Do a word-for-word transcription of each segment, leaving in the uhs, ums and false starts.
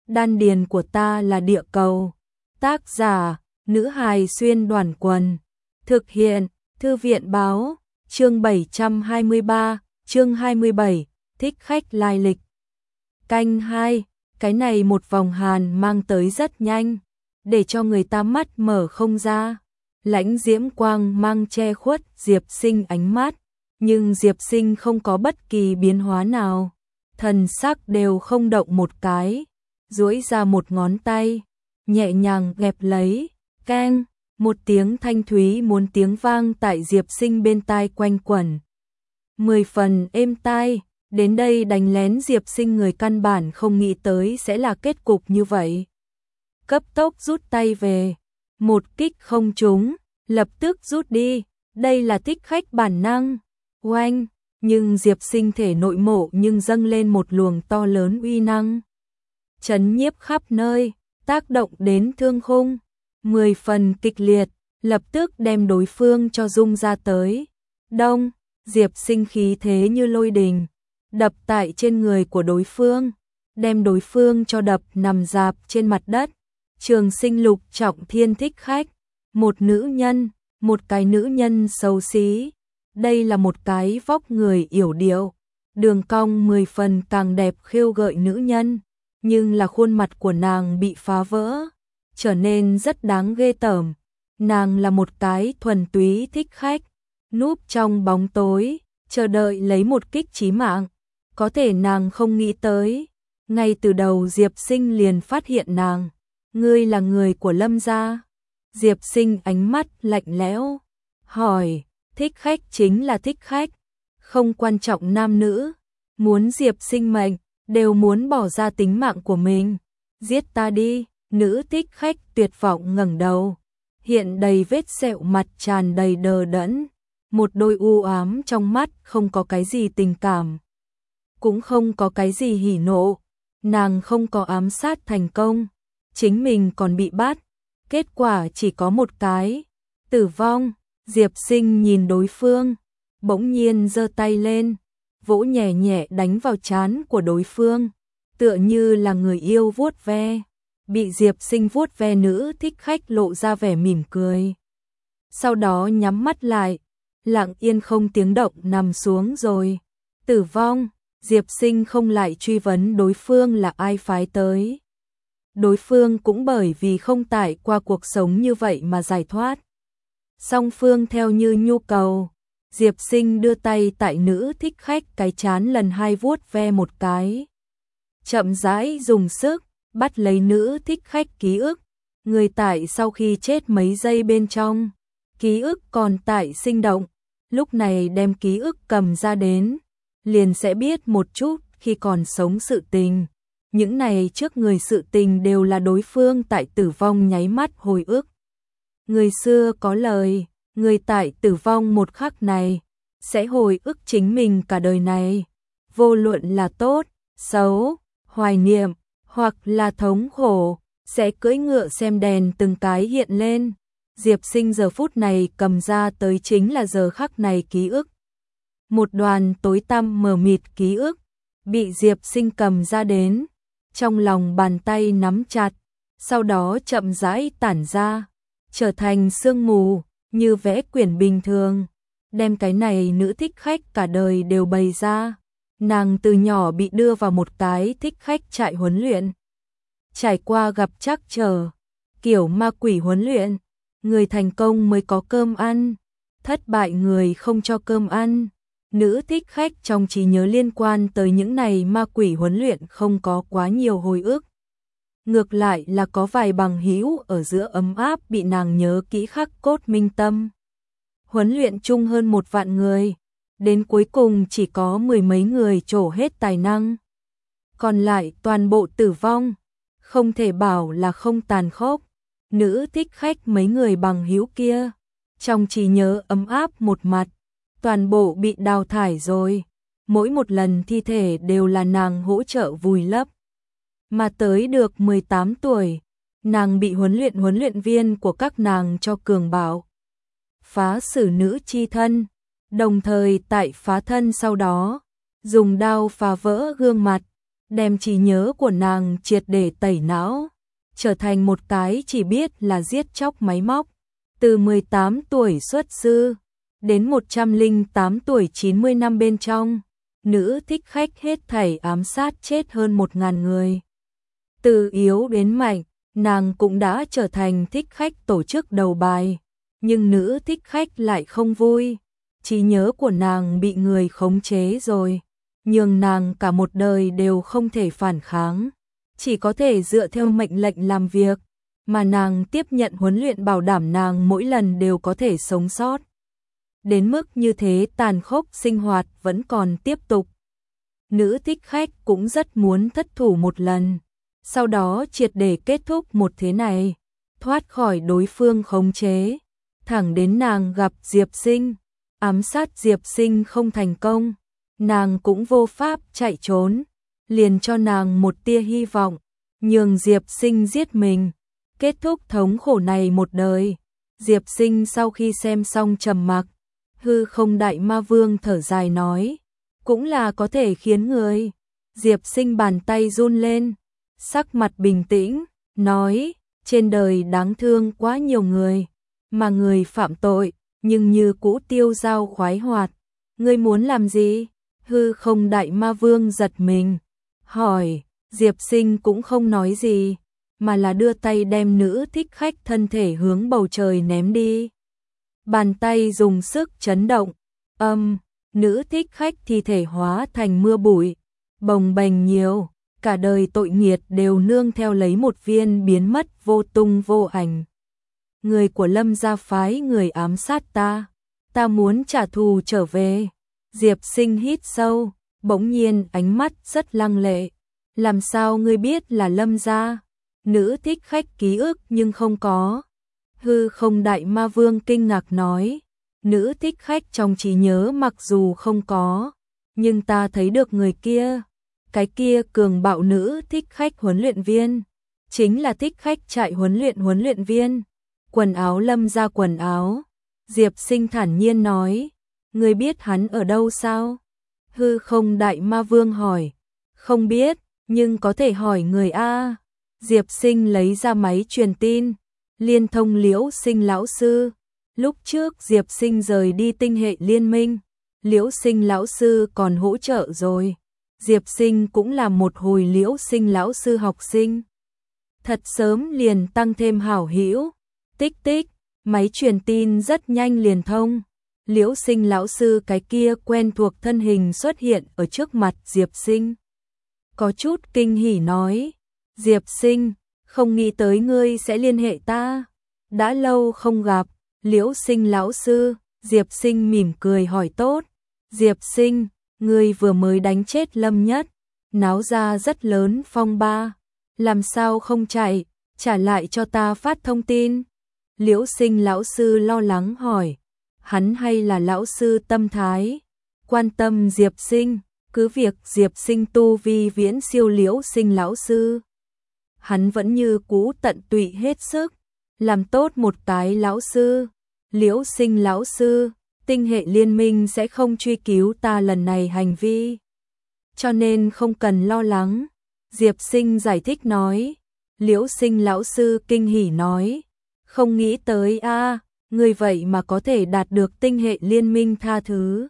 đan điền của ta là địa cầu. Tác giả, nữ hài xuyên đoàn quần. Thực hiện, thư viện báo, chương bảy trăm hai mươi ba, chương hai mươi bảy, thích khách lai lịch. Canh hai, cái này một vòng hàn mang tới rất nhanh, để cho người ta mắt mở không ra. Lãnh diễm quang mang che khuất Diệp Sinh ánh mắt, nhưng Diệp Sinh không có bất kỳ biến hóa nào, thần sắc đều không động một cái, duỗi ra một ngón tay, nhẹ nhàng gẹp lấy, keng, một tiếng thanh thúy muốn tiếng vang tại Diệp Sinh bên tai quanh quẩn. Mười phần êm tai, đến đây đánh lén Diệp Sinh người căn bản không nghĩ tới sẽ là kết cục như vậy. Cấp tốc rút tay về, một kích không trúng, lập tức rút đi, đây là thích khách bản năng. Oanh, nhưng Diệp Sinh thể nội mộ nhưng dâng lên một luồng to lớn uy năng, chấn nhiếp khắp nơi, tác động đến thương khung, mười phần kịch liệt, lập tức đem đối phương cho rung ra tới. Đông, Diệp Sinh khí thế như lôi đình, đập tại trên người của đối phương, đem đối phương cho đập nằm rạp trên mặt đất. Trường Sinh lục trọng thiên thích khách, một nữ nhân, một cái nữ nhân xấu xí. Đây là một cái vóc người yểu điệu, đường cong mười phần càng đẹp khêu gợi nữ nhân, nhưng là khuôn mặt của nàng bị phá vỡ, trở nên rất đáng ghê tởm. Nàng là một cái thuần túy thích khách, núp trong bóng tối, chờ đợi lấy một kích chí mạng. Có thể nàng không nghĩ tới, ngay từ đầu Diệp Sinh liền phát hiện nàng. Ngươi là người của Lâm gia? Diệp Sinh ánh mắt lạnh lẽo, hỏi. Thích khách chính là thích khách, không quan trọng nam nữ, muốn Diệp Sinh mệnh, đều muốn bỏ ra tính mạng của mình. Giết ta đi, nữ thích khách tuyệt vọng ngẩng đầu, hiện đầy vết sẹo, mặt tràn đầy đờ đẫn, một đôi u ám trong mắt không có cái gì tình cảm, cũng không có cái gì hỉ nộ. Nàng không có ám sát thành công, chính mình còn bị bắt, kết quả chỉ có một cái, tử vong. Diệp Sinh nhìn đối phương, bỗng nhiên giơ tay lên, vỗ nhẹ nhẹ đánh vào trán của đối phương, tựa như là người yêu vuốt ve. Bị Diệp Sinh vuốt ve nữ thích khách lộ ra vẻ mỉm cười, sau đó nhắm mắt lại, lặng yên không tiếng động nằm xuống rồi. Tử vong, Diệp Sinh không lại truy vấn đối phương là ai phái tới. Đối phương cũng bởi vì không tải qua cuộc sống như vậy mà giải thoát. Song phương theo như nhu cầu, Diệp Sinh đưa tay tại nữ thích khách cái trán lần hai vuốt ve một cái. Chậm rãi dùng sức, bắt lấy nữ thích khách ký ức. Người tại sau khi chết mấy giây bên trong, ký ức còn tại sinh động. Lúc này đem ký ức cầm ra đến, liền sẽ biết một chút khi còn sống sự tình. Những này trước người sự tình đều là đối phương tại tử vong nháy mắt hồi ức. Người xưa có lời, người tại tử vong một khắc này, sẽ hồi ức chính mình cả đời này. Vô luận là tốt, xấu, hoài niệm, hoặc là thống khổ, sẽ cưỡi ngựa xem đèn từng cái hiện lên. Diệp Sinh giờ phút này cầm ra tới chính là giờ khắc này ký ức. Một đoàn tối tăm mờ mịt ký ức, bị Diệp Sinh cầm ra đến, trong lòng bàn tay nắm chặt, sau đó chậm rãi tản ra, trở thành sương mù, như vẽ quyển bình thường, đem cái này nữ thích khách cả đời đều bày ra. Nàng từ nhỏ bị đưa vào một cái thích khách trại huấn luyện, trải qua gặp trắc trở, kiểu ma quỷ huấn luyện, người thành công mới có cơm ăn, thất bại người không cho cơm ăn. Nữ thích khách trong trí nhớ liên quan tới những này ma quỷ huấn luyện không có quá nhiều hồi ức. Ngược lại là có vài bằng hữu ở giữa ấm áp bị nàng nhớ kỹ khắc cốt minh tâm. Huấn luyện chung hơn một vạn người, đến cuối cùng chỉ có mười mấy người trổ hết tài năng. Còn lại toàn bộ tử vong, không thể bảo là không tàn khốc. Nữ thích khách mấy người bằng hữu kia, trong trí nhớ ấm áp một mặt, toàn bộ bị đào thải rồi. Mỗi một lần thi thể đều là nàng hỗ trợ vùi lấp. Mà tới được mười tám tuổi, nàng bị huấn luyện huấn luyện viên của các nàng cho cường bảo phá xử nữ chi thân, đồng thời tại phá thân sau đó, dùng đao phá vỡ gương mặt, đem trí nhớ của nàng triệt để tẩy não, trở thành một cái chỉ biết là giết chóc máy móc. Từ mười tám tuổi xuất sư, đến một trăm lẻ tám tuổi chín mươi năm bên trong, nữ thích khách hết thảy ám sát chết hơn một ngàn người. Từ yếu đến mạnh, nàng cũng đã trở thành thích khách tổ chức đầu bài, nhưng nữ thích khách lại không vui. Trí nhớ của nàng bị người khống chế rồi, nhưng nàng cả một đời đều không thể phản kháng, chỉ có thể dựa theo mệnh lệnh làm việc, mà nàng tiếp nhận huấn luyện bảo đảm nàng mỗi lần đều có thể sống sót. Đến mức như thế tàn khốc sinh hoạt vẫn còn tiếp tục. Nữ thích khách cũng rất muốn thất thủ một lần, sau đó triệt để kết thúc một thế này, thoát khỏi đối phương khống chế, thẳng đến nàng gặp Diệp Sinh. Ám sát Diệp Sinh không thành công, nàng cũng vô pháp chạy trốn, liền cho nàng một tia hy vọng, nhường Diệp Sinh giết mình, kết thúc thống khổ này một đời. Diệp Sinh sau khi xem xong trầm mặc, hư không đại ma vương thở dài nói, cũng là có thể khiến người. Diệp Sinh bàn tay run lên, sắc mặt bình tĩnh, nói, trên đời đáng thương quá nhiều người, mà người phạm tội, nhưng như cũ tiêu dao khoái hoạt. Ngươi muốn làm gì? Hư không đại ma vương giật mình, hỏi. Diệp Sinh cũng không nói gì, mà là đưa tay đem nữ thích khách thân thể hướng bầu trời ném đi. Bàn tay dùng sức chấn động, âm, nữ thích khách thi thể hóa thành mưa bụi, bồng bềnh nhiều, cả đời tội nghiệt đều nương theo lấy một viên biến mất vô tung vô ảnh. Người của Lâm gia phái người ám sát ta, ta muốn trả thù trở về. Diệp Sinh hít sâu, bỗng nhiên ánh mắt rất lăng lệ. Làm sao ngươi biết là Lâm gia? Nữ thích khách ký ức nhưng không có. Hư không đại ma vương kinh ngạc nói, nữ thích khách trong trí nhớ mặc dù không có, nhưng ta thấy được người kia. Cái kia cường bạo nữ thích khách huấn luyện viên, chính là thích khách chạy huấn luyện huấn luyện viên. Quần áo Lâm gia quần áo. Diệp Sinh thản nhiên nói, ngươi biết hắn ở đâu sao? Hư không đại ma vương hỏi, không biết, nhưng có thể hỏi người A. Diệp Sinh lấy ra máy truyền tin, liên thông Liễu Sinh lão sư. Lúc trước Diệp Sinh rời đi tinh hệ liên minh, Liễu Sinh lão sư còn hỗ trợ rồi. Diệp Sinh cũng là một hồi Liễu Sinh lão sư học sinh. Thật sớm liền tăng thêm hảo hữu. Tích tích, máy truyền tin rất nhanh liền thông. Liễu Sinh lão sư cái kia quen thuộc thân hình xuất hiện ở trước mặt Diệp Sinh. Có chút kinh hỉ nói, Diệp Sinh, không nghĩ tới ngươi sẽ liên hệ ta. Đã lâu không gặp. Liễu Sinh lão sư. Diệp Sinh mỉm cười hỏi tốt. Diệp Sinh, ngươi vừa mới đánh chết Lâm Nhất, náo ra rất lớn phong ba, làm sao không chạy, trả lại cho ta phát thông tin. Liễu Sinh lão sư lo lắng hỏi, hắn hay là lão sư tâm thái, quan tâm Diệp Sinh, cứ việc Diệp Sinh tu vi viễn siêu Liễu Sinh lão sư. Hắn vẫn như cũ tận tụy hết sức, làm tốt một cái lão sư. Liễu Sinh lão sư, tinh hệ liên minh sẽ không truy cứu ta lần này hành vi, cho nên không cần lo lắng. Diệp Sinh giải thích nói. Liễu Sinh lão sư kinh hỉ nói, không nghĩ tới a, à, ngươi vậy mà có thể đạt được tinh hệ liên minh tha thứ.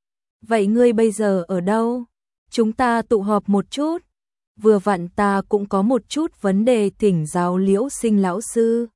Vậy ngươi bây giờ ở đâu? Chúng ta tụ họp một chút. Vừa vặn ta cũng có một chút vấn đề thỉnh giáo Liễu Sinh lão sư.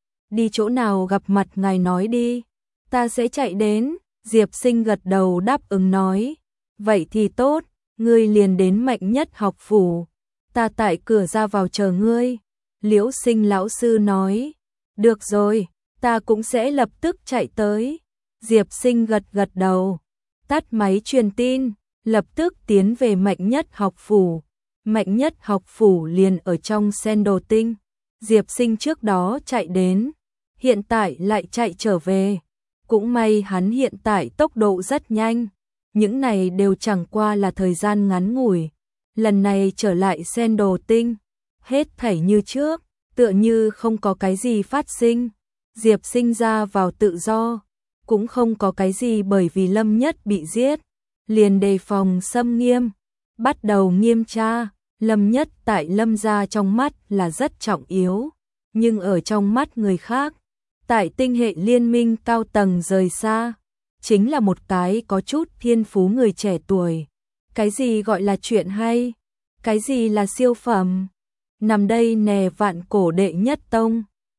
Đi chỗ nào gặp mặt ngài nói đi, ta sẽ chạy đến. Diệp Sinh gật đầu đáp ứng nói, vậy thì tốt, ngươi liền đến Mạnh Nhất học phủ, ta tại cửa ra vào chờ ngươi. Liễu Sinh lão sư nói, được rồi, ta cũng sẽ lập tức chạy tới. Diệp Sinh gật gật đầu, tắt máy truyền tin, lập tức tiến về Mạnh Nhất học phủ. Mạnh Nhất học phủ liền ở trong Sen Đồ Tinh. Diệp Sinh trước đó chạy đến, hiện tại lại chạy trở về. Cũng may hắn hiện tại tốc độ rất nhanh, những này đều chẳng qua là thời gian ngắn ngủi. Lần này trở lại Sen Đồ Tinh, hết thảy như trước, tựa như không có cái gì phát sinh. Diệp Sinh ra vào tự do, cũng không có cái gì bởi vì Lâm Nhất bị giết, liền đề phòng xâm nghiêm, bắt đầu nghiêm tra. Lâm Nhất tại Lâm gia trong mắt là rất trọng yếu, nhưng ở trong mắt người khác, tại tinh hệ liên minh cao tầng rời xa, chính là một cái có chút thiên phú người trẻ tuổi. Cái gì gọi là chuyện hay? Cái gì là siêu phẩm? Nằm đây nè vạn cổ đệ nhất tông,